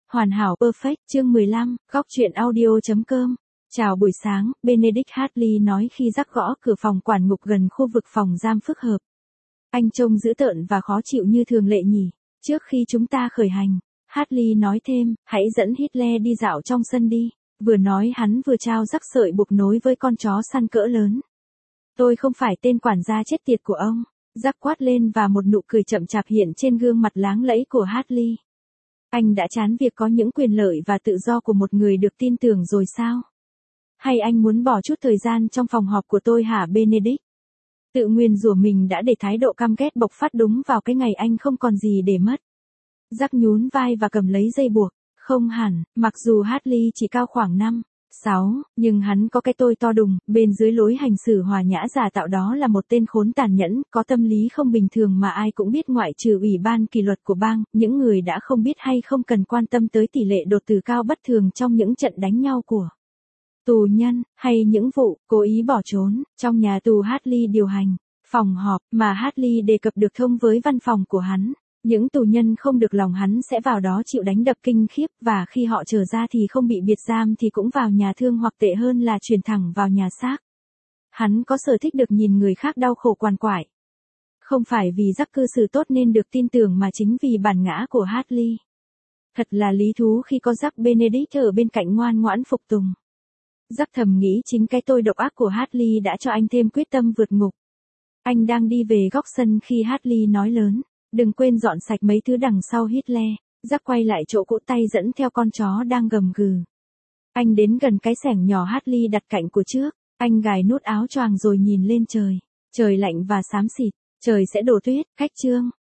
Hoàn hảo perfect, chương 15, góc truyện audio.com. Chào buổi sáng, Benedict Hartley nói khi Jack gõ cửa phòng quản ngục gần khu vực phòng giam phức hợp. Anh trông dữ tợn và khó chịu như thường lệ nhỉ. Trước khi chúng ta khởi hành, Hartley nói thêm, hãy dẫn Hitler đi dạo trong sân đi. Vừa nói hắn vừa trao Jack sợi buộc nối với con chó săn cỡ lớn. Tôi không phải tên quản gia chết tiệt của ông. Jack quát lên và một nụ cười chậm chạp hiện trên gương mặt láng lẫy của Hartley. Anh đã chán việc có những quyền lợi và tự do của một người được tin tưởng rồi sao? Hay anh muốn bỏ chút thời gian trong phòng họp của tôi hả Benedict? Tự nguyền rủa mình đã để thái độ căm ghét bộc phát đúng vào cái ngày anh không còn gì để mất. Jack nhún vai và cầm lấy dây buộc. Không hẳn, mặc dù Hartley chỉ cao khoảng 5, 6, nhưng hắn có cái tôi to đùng, bên dưới lối hành xử hòa nhã giả tạo đó là một tên khốn tàn nhẫn, có tâm lý không bình thường mà ai cũng biết ngoại trừ ủy ban kỷ luật của bang, những người đã không biết hay không cần quan tâm tới tỷ lệ đột tử cao bất thường trong những trận đánh nhau của tù nhân, hay những vụ cố ý bỏ trốn, trong nhà tù Hartley điều hành, phòng họp mà Hartley đề cập được thông với văn phòng của hắn. Những tù nhân không được lòng hắn sẽ vào đó chịu đánh đập kinh khiếp và khi họ trở ra thì không bị biệt giam thì cũng vào nhà thương hoặc tệ hơn là chuyển thẳng vào nhà xác. Hắn có sở thích được nhìn người khác đau khổ quằn quại. Không phải vì Jack cư xử tốt nên được tin tưởng mà chính vì bản ngã của Hartley. Thật là lý thú khi có Jack Benedict ở bên cạnh ngoan ngoãn phục tùng. Jack thầm nghĩ chính cái tôi độc ác của Hartley đã cho anh thêm quyết tâm vượt ngục. Anh đang đi về góc sân khi Hartley nói lớn. Đừng quên dọn sạch mấy thứ đằng sau Hitler. Jack quay lại chỗ cỗ tay dẫn theo con chó đang gầm gừ. Anh đến gần cái xẻng nhỏ Hartley đặt cạnh của trước. Anh gài nút áo choàng rồi nhìn lên trời. Trời lạnh và xám xịt. Trời sẽ đổ tuyết. Cách chương.